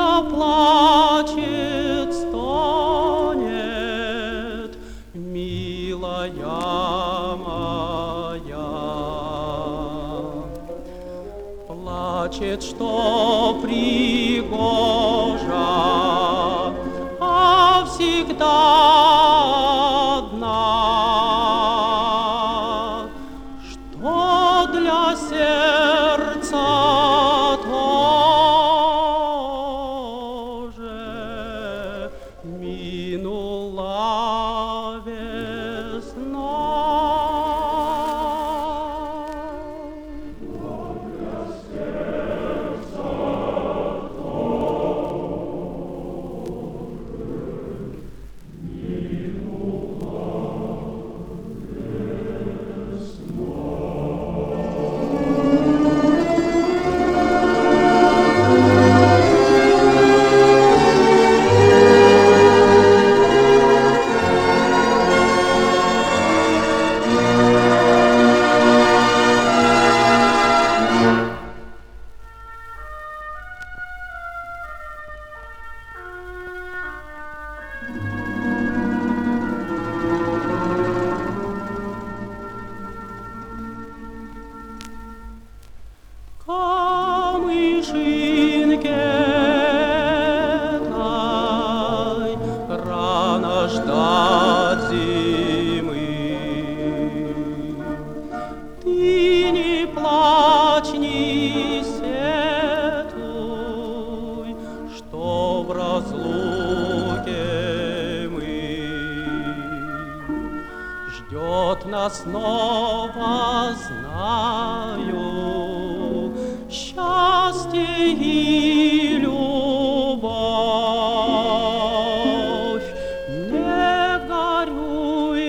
плачет, стонет, милая моя. Плачет, что пригожа, а всегда одна, что для сердца тоже минула весна. Камышинке тай, рано ждать зимы. Ты не плачь, не сетуй, что в разлуке мы. Ждет нас снова, знаю, счастье и любовь. Не горюй,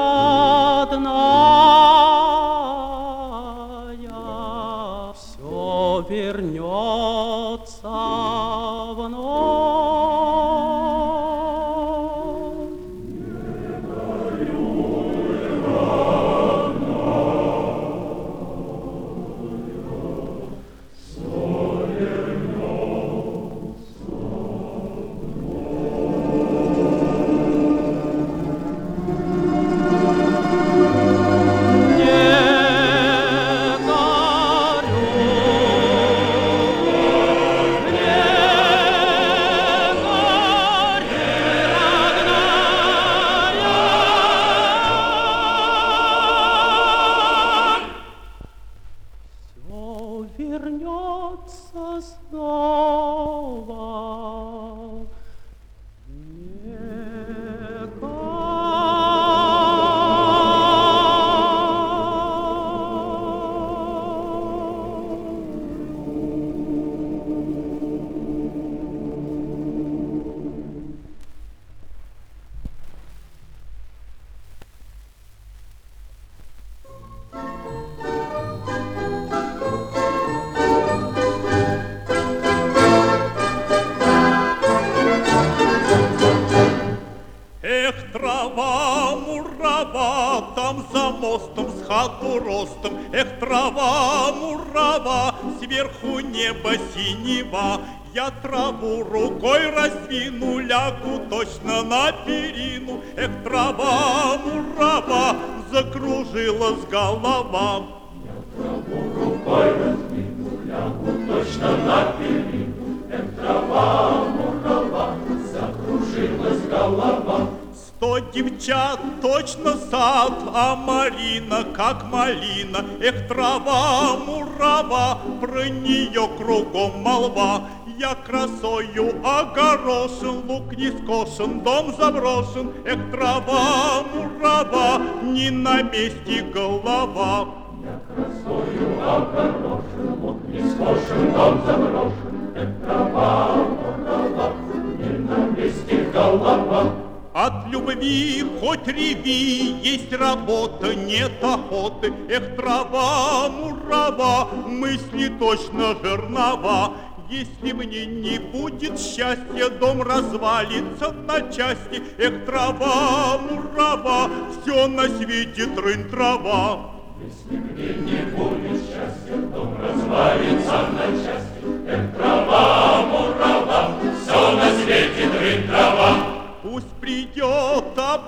родная, все вернется вновь. Вернется снова, не трава, мурава, там за мостом с хату ростом. Эх, трава, мурава, сверху небо синева. Я траву рукой раздвину, лягу точно на перину. Эх, трава, мурава, закружилась голова. Я траву рукой раздвину, лягу точно на перину. Эх, трава, мурава, закружилась голова. 100 девчат, точно сад, а Марина как малина. Эх, трава, мурава, про нее кругом молва. Я красою огорошен, лук не скошен, дом заброшен. Эх, трава, мурава, не на месте голова. Я красою огорошен, лук не скошен, дом заброшен. Эх, трава, мурава, не на месте голова. От любви хоть реви, есть работа, нет охоты. Эх, трава, мурава, мысли точно жернова. Если мне не будет счастья, дом развалится на части. Эх, трава, мурава, все на свете трын-трава. Если мне не будет счастья, дом развалится на части. Эх, трава, мурава,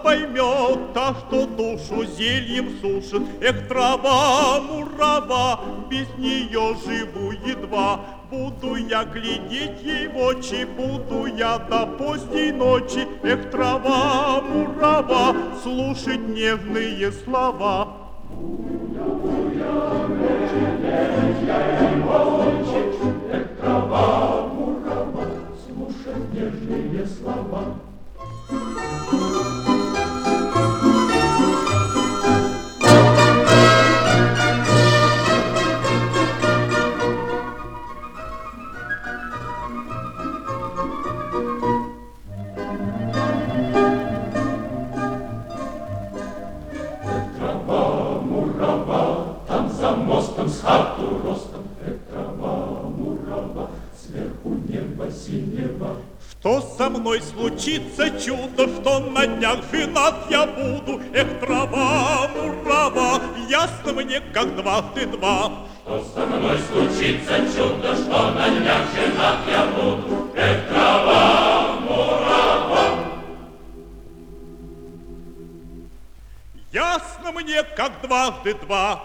поймет, та, что душу зельем сушит. Эх, трава, мурава, без нее живу едва. Буду я глядеть ей в очи, буду я до поздней ночи. Эх, трава, мурава, слушать нежные слова. Эх, трава, мурава, слушать нежные слова. С хату ростом, трава, мурава, сверху небо синего. Что со мной случится чудо, что на днях женат я буду. Эх, трава, мурава, ясно мне, как дважды два. Что со мной случится чудо, что на днях женат я буду. Эх, трава, мурава. Ясно мне, как дважды два.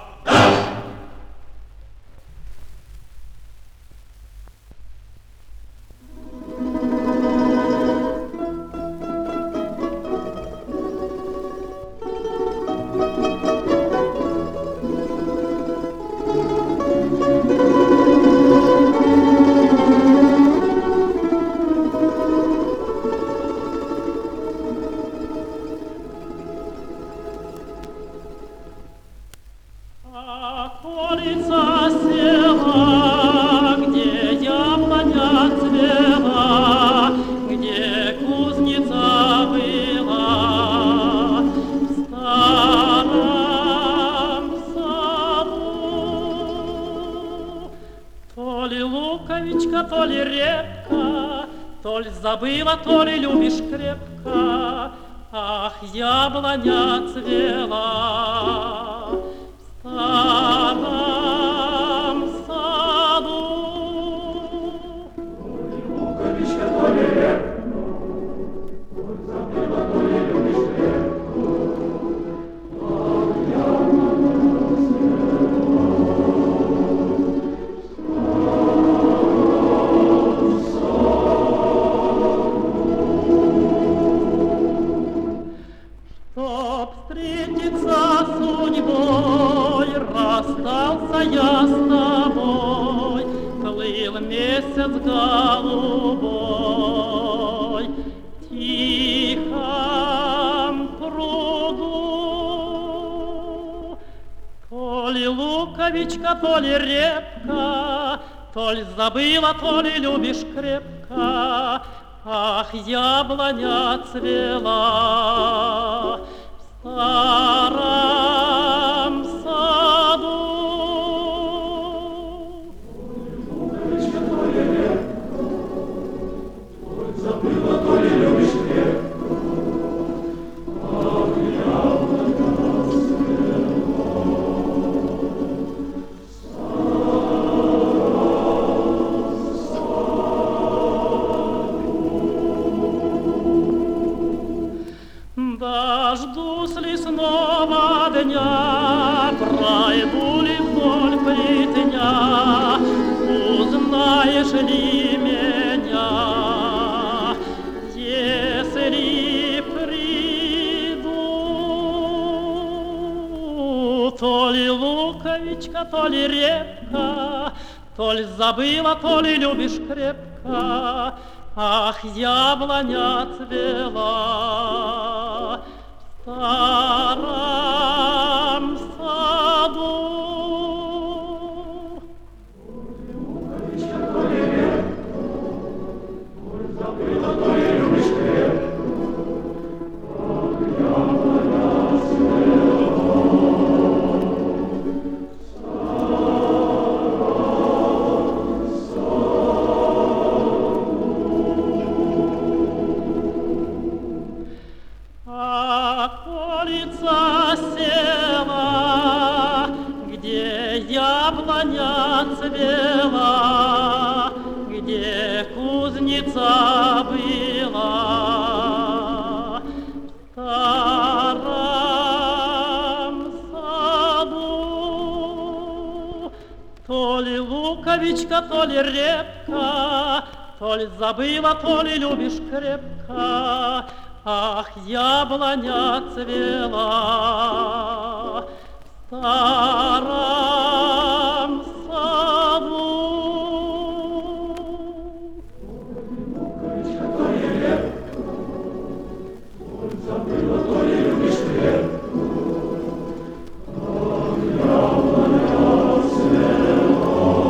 Околица села, где яблоня цвела, где кузница была, в старом саду. То ли луковичка, то ли репка, то ли забыла, то ли любишь крепко. Ах, яблоня цвела в старом саду. То ли луковичка, то ли репка, то ли забыла, то ли любишь крепко. Ах, яблоня цвела в старом саду. Чтоб встретиться судьбой, расстался я с тобой, плыл месяц голубой в тихом пруду. То ли луковичка, то ли репка, то ли забыла, то ли любишь крепко. Ах, яблоня цвела в старом саду. Луковичка, то ли репка, то ли забыла, то ли любишь крепко. Ах, яблоня цвела Дождусь лесного дня, пройду ли вдоль плетня, узнаешь ли меня, если приду. То ли луковичка, то ли репка, то ли забыла, то ли любишь крепко. Ах, яблоня цвела в старом саду. луковичка, то ли репка, то ли забыла, то ли любишь крепко. Ах, яблоня цвела Околица села, где яблоня цвела, где кузница была. луковичка, то ли репка, то ли забыла, то ли любишь крепко. Ах, яблоня цвела в старом саду. Луковичка, то ли репка, то ли забыла, то ли любишь крепко. Ах, яблоня цвела.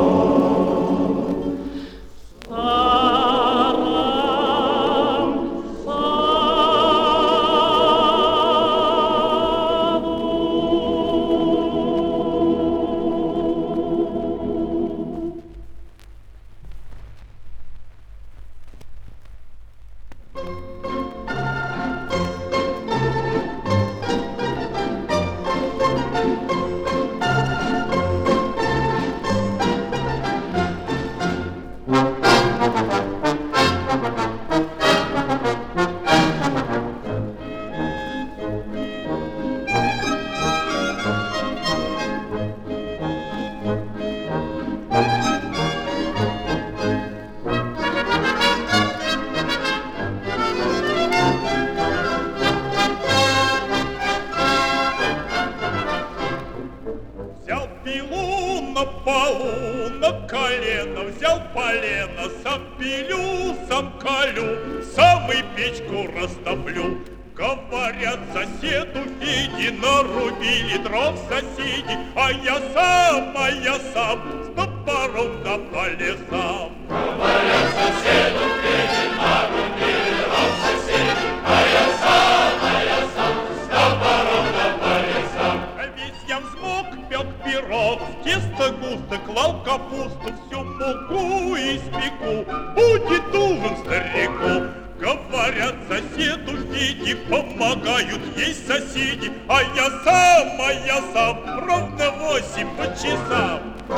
Говорят, соседу Феде нарубили дров соседи, а я сам с топором да по лесам. Говорят, соседу Феде нарубили дров соседи, а я сам с топором да по лесам. Весь я взмок, пек пирог, в тесто густо клал капусту, всю муку испеку, будет ужин старику. Говорят, соседу Феде помогают есть соседи, а я сам, ровно 8 по часам.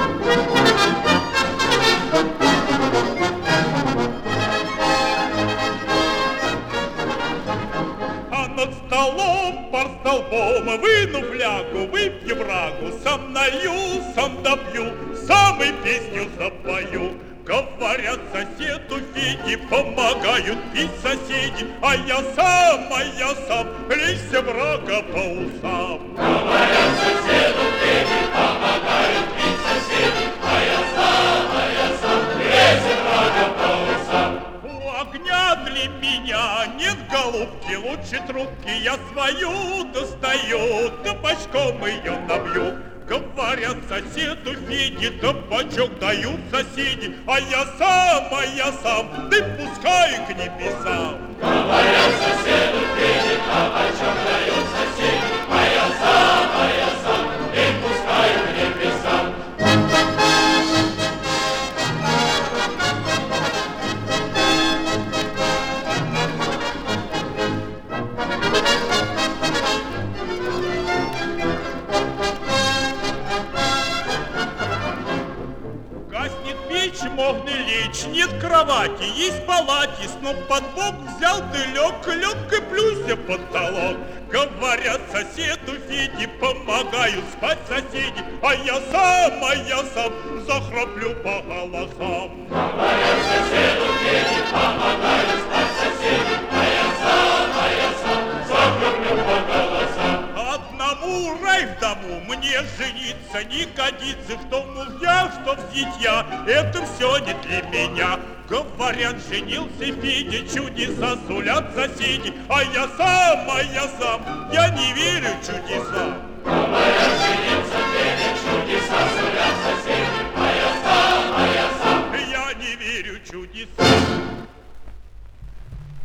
А над столом, пар столбом, выну флягу, выпью брагу, сам налью, сам допью, сам и песню запою. Говорят, соседу Феде помогают пить соседи, а я сам, лезь врага по усам. Говорят, соседу Феде помогают пить соседи, а я сам, лезь врага по усам. У огня для меня нет голубки, лучше трубки, я свою достаю, да бочком ее набью. Говорят, соседу Феде табачок дают соседи, а я сам, ты пускай к небесам. Говорят, соседу Феде табачок дают соседи, а я сам, ты пускай к небесам. Можно лечь, нет кровати, есть палати, сном под бок взял ты лег и плюйся потолок. Говорят, соседу Феде помогают спать соседи, а я сам захраплю по голосам. Говорят, соседу Феде помогают спать соседи, а я сам захраплю по голосам. Одному рай в дому, мне жениться не годится, что в мужья, что в зятья, это все не для меня. Говорят, женился Федя, чудеса сулят соседи, а я сам, я не верю чудесам.